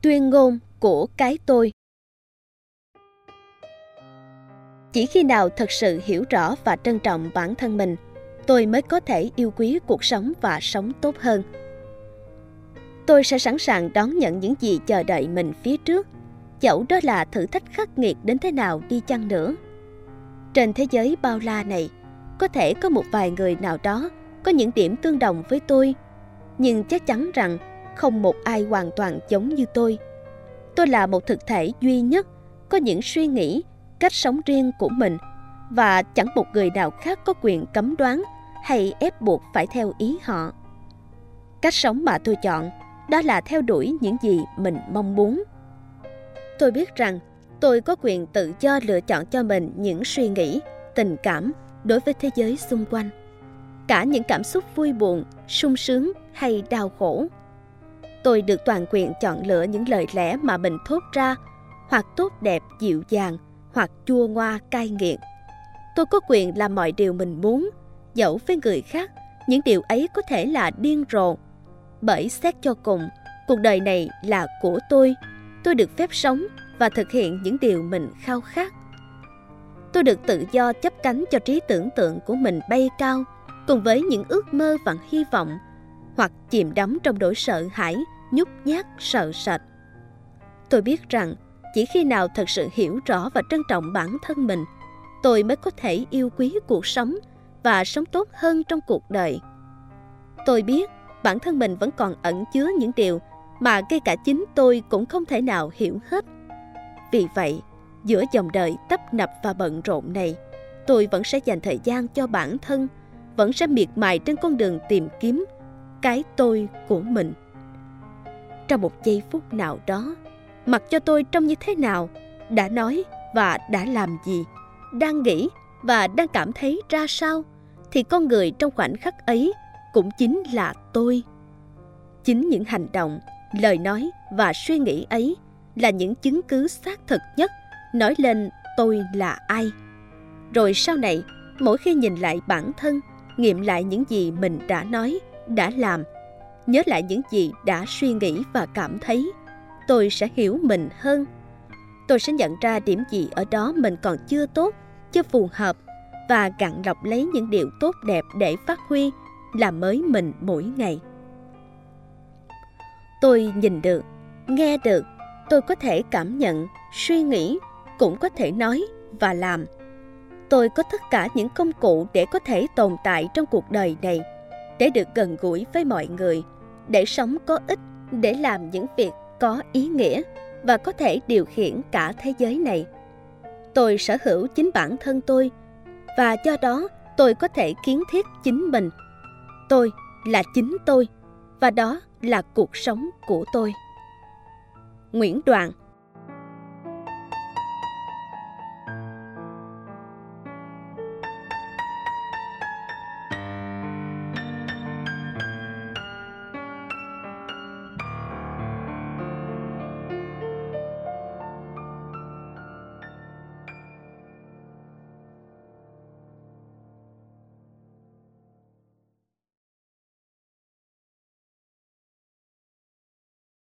Tuyên ngôn của cái tôi. Chỉ khi nào thật sự hiểu rõ và trân trọng bản thân mình, tôi mới có thể yêu quý cuộc sống và sống tốt hơn. Tôi sẽ sẵn sàng đón nhận những gì chờ đợi mình phía trước, dẫu đó là thử thách khắc nghiệt đến thế nào đi chăng nữa. Trên thế giới bao la này, có thể có một vài người nào đó có những điểm tương đồng với tôi, nhưng chắc chắn rằng không một ai hoàn toàn giống như tôi. Tôi là một thực thể duy nhất, có những suy nghĩ, cách sống riêng của mình, và chẳng một người nào khác có quyền cấm đoán hay ép buộc phải theo ý họ. Cách sống mà tôi chọn, đó là theo đuổi những gì mình mong muốn. Tôi biết rằng tôi có quyền tự do lựa chọn cho mình những suy nghĩ, tình cảm đối với thế giới xung quanh. Cả những cảm xúc vui buồn, sung sướng hay đau khổ. Tôi được toàn quyền chọn lựa những lời lẽ mà mình thốt ra, hoặc tốt đẹp dịu dàng, hoặc chua ngoa cay nghiệt. Tôi có quyền làm mọi điều mình muốn, dẫu với người khác, những điều ấy có thể là điên rồ. Bởi xét cho cùng, cuộc đời này là của tôi được phép sống và thực hiện những điều mình khao khát. Tôi được tự do chắp cánh cho trí tưởng tượng của mình bay cao, cùng với những ước mơ và hy vọng, hoặc chìm đắm trong nỗi sợ hãi, nhút nhát, sợ sệt. Tôi biết rằng chỉ khi nào thật sự hiểu rõ và trân trọng bản thân mình, tôi mới có thể yêu quý cuộc sống và sống tốt hơn trong cuộc đời. Tôi biết bản thân mình vẫn còn ẩn chứa những điều mà ngay cả chính tôi cũng không thể nào hiểu hết. Vì vậy, giữa dòng đời tấp nập và bận rộn này, tôi vẫn sẽ dành thời gian cho bản thân, vẫn sẽ miệt mài trên con đường tìm kiếm cái tôi của mình. Trong một giây phút nào đó, mặc cho tôi trông như thế nào, đã nói và đã làm gì, đang nghĩ và đang cảm thấy ra sao, thì con người trong khoảnh khắc ấy cũng chính là tôi. Chính những hành động, lời nói và suy nghĩ ấy là những chứng cứ xác thực nhất nói lên tôi là ai. Rồi sau này, mỗi khi nhìn lại bản thân, nghiệm lại những gì mình đã nói, đã làm, nhớ lại những gì đã suy nghĩ và cảm thấy, tôi sẽ hiểu mình hơn. Tôi sẽ nhận ra điểm gì ở đó mình còn chưa tốt, chưa phù hợp, và gạn lọc lấy những điều tốt đẹp để phát huy, làm mới mình mỗi ngày. Tôi nhìn được, nghe được, tôi có thể cảm nhận, suy nghĩ, cũng có thể nói và làm. Tôi có tất cả những công cụ để có thể tồn tại trong cuộc đời này, để được gần gũi với mọi người, để sống có ích, để làm những việc có ý nghĩa và có thể điều khiển cả thế giới này. Tôi sở hữu chính bản thân tôi, và do đó tôi có thể kiến thiết chính mình. Tôi là chính tôi, và đó là cuộc sống của tôi. Nguyễn Đoàn.